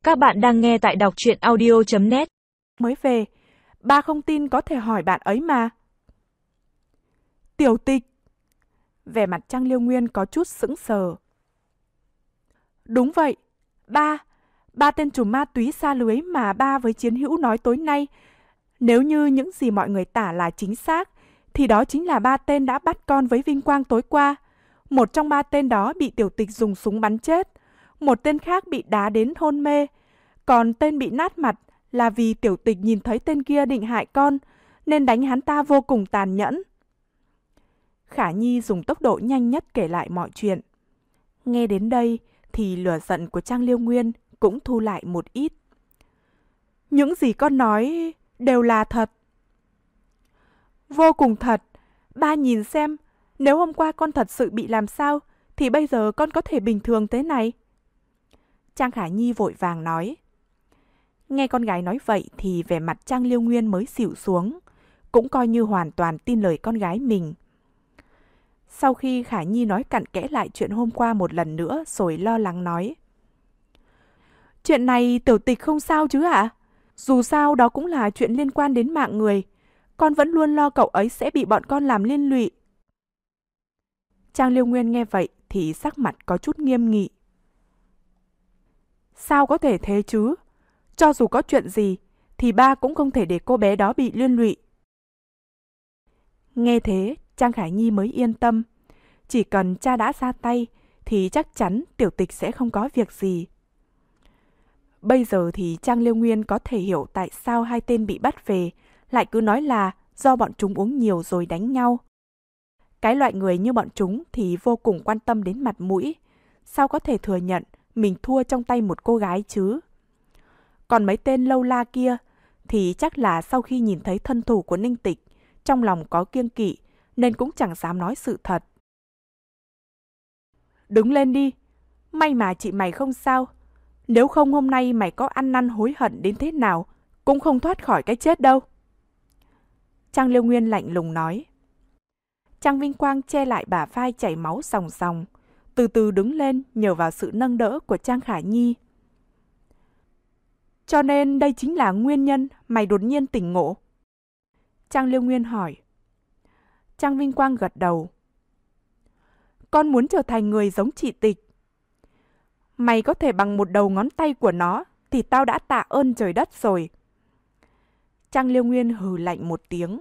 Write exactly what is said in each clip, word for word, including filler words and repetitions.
Các bạn đang nghe tại đọc truyện audio chấm net. Mới về, ba không tin có thể hỏi bạn ấy mà. Tiểu Tịch. Vẻ mặt Trang Liêu Nguyên có chút sững sờ. Đúng vậy, ba, ba tên trùm ma túy xa lưới mà ba với Chiến Hữu nói tối nay. Nếu như những gì mọi người tả là chính xác, thì đó chính là ba tên đã bắt con với Vinh Quang tối qua. Một trong ba tên đó bị Tiểu Tịch dùng súng bắn chết, một tên khác bị đá đến hôn mê, còn tên bị nát mặt là vì Tiểu Tịch nhìn thấy tên kia định hại con, nên đánh hắn ta vô cùng tàn nhẫn. Khả Nhi dùng tốc độ nhanh nhất kể lại mọi chuyện. Nghe đến đây thì lửa giận của Trang Liêu Nguyên cũng thu lại một ít. Những gì con nói đều là thật. Vô cùng thật. Ba nhìn xem, nếu hôm qua con thật sự bị làm sao, thì bây giờ con có thể bình thường thế này. Trang Khả Nhi vội vàng nói. Nghe con gái nói vậy thì vẻ mặt Trang Liêu Nguyên mới xỉu xuống, cũng coi như hoàn toàn tin lời con gái mình. Sau khi Khả Nhi nói cặn kẽ lại chuyện hôm qua một lần nữa rồi lo lắng nói. Chuyện này Tiểu Tịch không sao chứ ạ? Dù sao đó cũng là chuyện liên quan đến mạng người. Con vẫn luôn lo cậu ấy sẽ bị bọn con làm liên lụy. Trang Liêu Nguyên nghe vậy thì sắc mặt có chút nghiêm nghị. Sao có thể thế chứ? Cho dù có chuyện gì thì ba cũng không thể để cô bé đó bị liên lụy. Nghe thế, Trang Khả Nhi mới yên tâm. Chỉ cần cha đã ra tay thì chắc chắn Tiểu Tịch sẽ không có việc gì. Bây giờ thì Trang Liêu Nguyên có thể hiểu tại sao hai tên bị bắt về lại cứ nói là do bọn chúng uống nhiều rồi đánh nhau. Cái loại người như bọn chúng thì vô cùng quan tâm đến mặt mũi. Sao có thể thừa nhận mình thua trong tay một cô gái chứ? Còn mấy tên lâu la kia thì chắc là sau khi nhìn thấy thân thủ của Ninh Tịch, trong lòng có kiêng kỵ nên cũng chẳng dám nói sự thật. Đứng lên đi, may mà chị mày không sao. Nếu không hôm nay mày có ăn năn hối hận đến thế nào cũng không thoát khỏi cái chết đâu. Trang Liêu Nguyên lạnh lùng nói. Trang Vinh Quang che lại bả vai chảy máu sòng sòng, từ từ đứng lên nhờ vào sự nâng đỡ của Trang Khả Nhi. Cho nên đây chính là nguyên nhân mày đột nhiên tỉnh ngộ? Trang Liêu Nguyên hỏi. Trang Vinh Quang gật đầu. Con muốn trở thành người giống chị Tịch. Mày có thể bằng một đầu ngón tay của nó thì tao đã tạ ơn trời đất rồi. Trang Liêu Nguyên hừ lạnh một tiếng.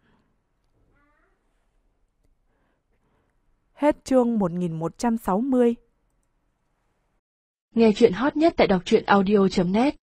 Hết chương một nghìn một trăm sáu mươi. Nghe chuyện hot nhất tại đọc truyện audio chấm net.